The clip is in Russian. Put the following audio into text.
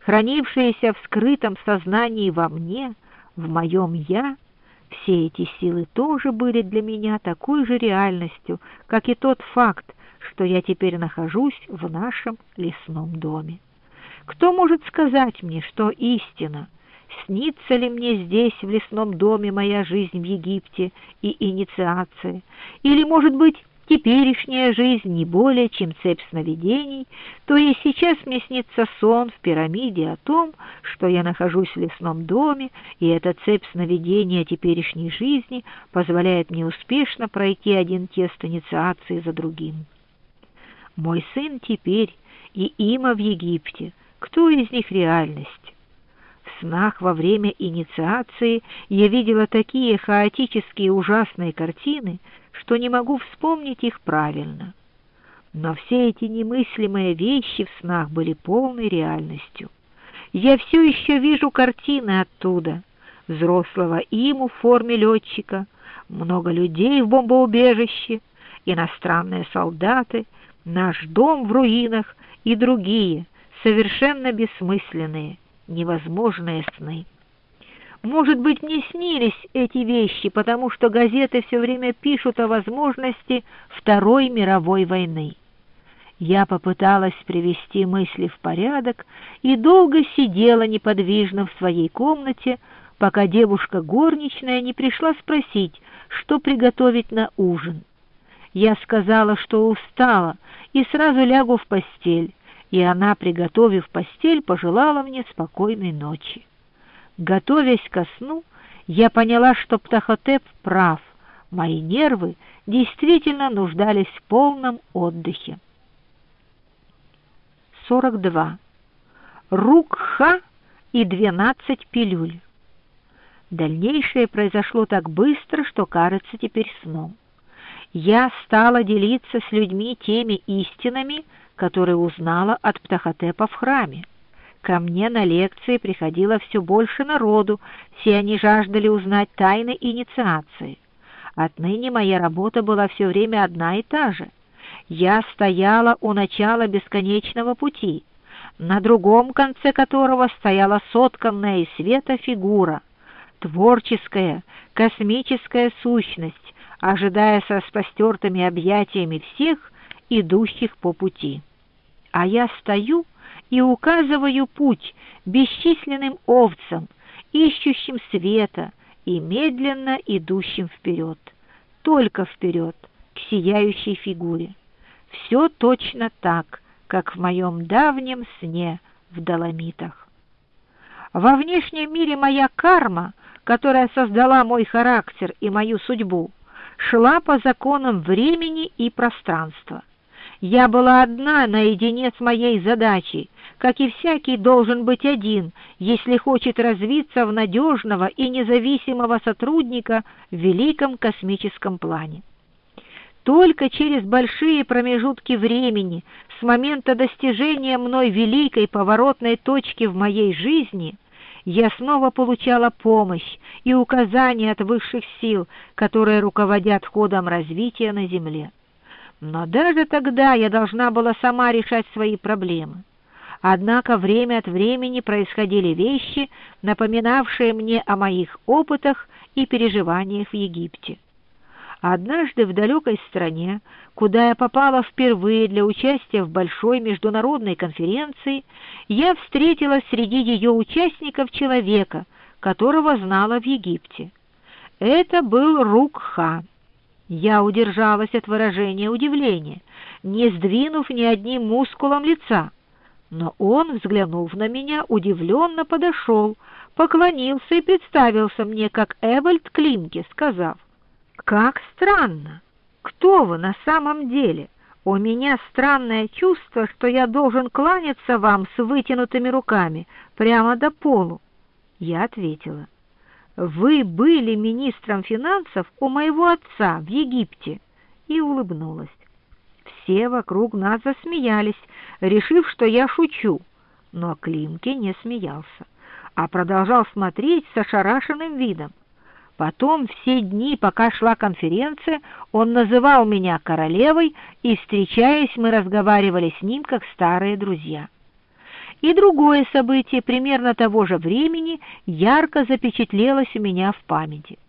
хранившиеся в скрытом сознании во мне, в моем «я», все эти силы тоже были для меня такой же реальностью, как и тот факт, что я теперь нахожусь в нашем лесном доме. Кто может сказать мне, что истина? Снится ли мне здесь, в лесном доме, моя жизнь в Египте и инициация? Или, может быть, теперешняя жизнь не более, чем цепь сновидений, то есть сейчас мне снится сон в пирамиде о том, что я нахожусь в лесном доме, и эта цепь сновидений о теперешней жизни позволяет мне успешно пройти один тест инициации за другим. Мой сын теперь и Има в Египте. Кто из них реальность? В снах во время инициации я видела такие хаотические ужасные картины, что не могу вспомнить их правильно. Но все эти немыслимые вещи в снах были полной реальностью. Я все еще вижу картины оттуда. Взрослого Иму в форме летчика, много людей в бомбоубежище, иностранные солдаты, наш дом в руинах и другие, совершенно бессмысленные, невозможные сны. Может быть, мне снились эти вещи, потому что газеты все время пишут о возможности Второй мировой войны. Я попыталась привести мысли в порядок и долго сидела неподвижно в своей комнате, пока девушка горничная не пришла спросить, что приготовить на ужин. Я сказала, что устала, и сразу лягу в постель, и она, приготовив постель, пожелала мне спокойной ночи. Готовясь ко сну, я поняла, что Птахотеп прав, мои нервы действительно нуждались в полном отдыхе. 42. Рук-Ха и 12 пилюль. Дальнейшее произошло так быстро, что кажется теперь сном. Я стала делиться с людьми теми истинами, которые узнала от Птахотепа в храме. Ко мне на лекции приходило все больше народу, все они жаждали узнать тайны инициации. Отныне моя работа была все время одна и та же. Я стояла у начала бесконечного пути, на другом конце которого стояла сотканная из света фигура, творческая, космическая сущность, ожидая со распростертыми объятиями всех, идущих по пути. А я стою и указываю путь бесчисленным овцам, ищущим света и медленно идущим вперед, только вперед, к сияющей фигуре. Все точно так, как в моем давнем сне в Доломитах. Во внешнем мире моя карма, которая создала мой характер и мою судьбу, шла по законам времени и пространства. Я была одна наедине с моей задачей, как и всякий должен быть один, если хочет развиться в надежного и независимого сотрудника в великом космическом плане. Только через большие промежутки времени, с момента достижения мной великой поворотной точки в моей жизни, я снова получала помощь и указания от высших сил, которые руководят ходом развития на Земле. Но даже тогда я должна была сама решать свои проблемы. Однако время от времени происходили вещи, напоминавшие мне о моих опытах и переживаниях в Египте. Однажды в далекой стране, куда я попала впервые для участия в большой международной конференции, я встретила среди ее участников человека, которого знала в Египте. Это был Рук-Ха. Я удержалась от выражения удивления, не сдвинув ни одним мускулом лица, но он, взглянув на меня, удивленно подошел, поклонился и представился мне как Эвальд Климке, сказав: «Как странно! Кто вы на самом деле? У меня странное чувство, что я должен кланяться вам с вытянутыми руками прямо до полу». Я ответила: «Вы были министром финансов у моего отца в Египте», и улыбнулась. Все вокруг нас засмеялись, решив, что я шучу, но Климке не смеялся, а продолжал смотреть с ошарашенным видом. Потом все дни, пока шла конференция, он называл меня королевой, и, встречаясь, мы разговаривали с ним как старые друзья. И другое событие примерно того же времени ярко запечатлелось у меня в памяти.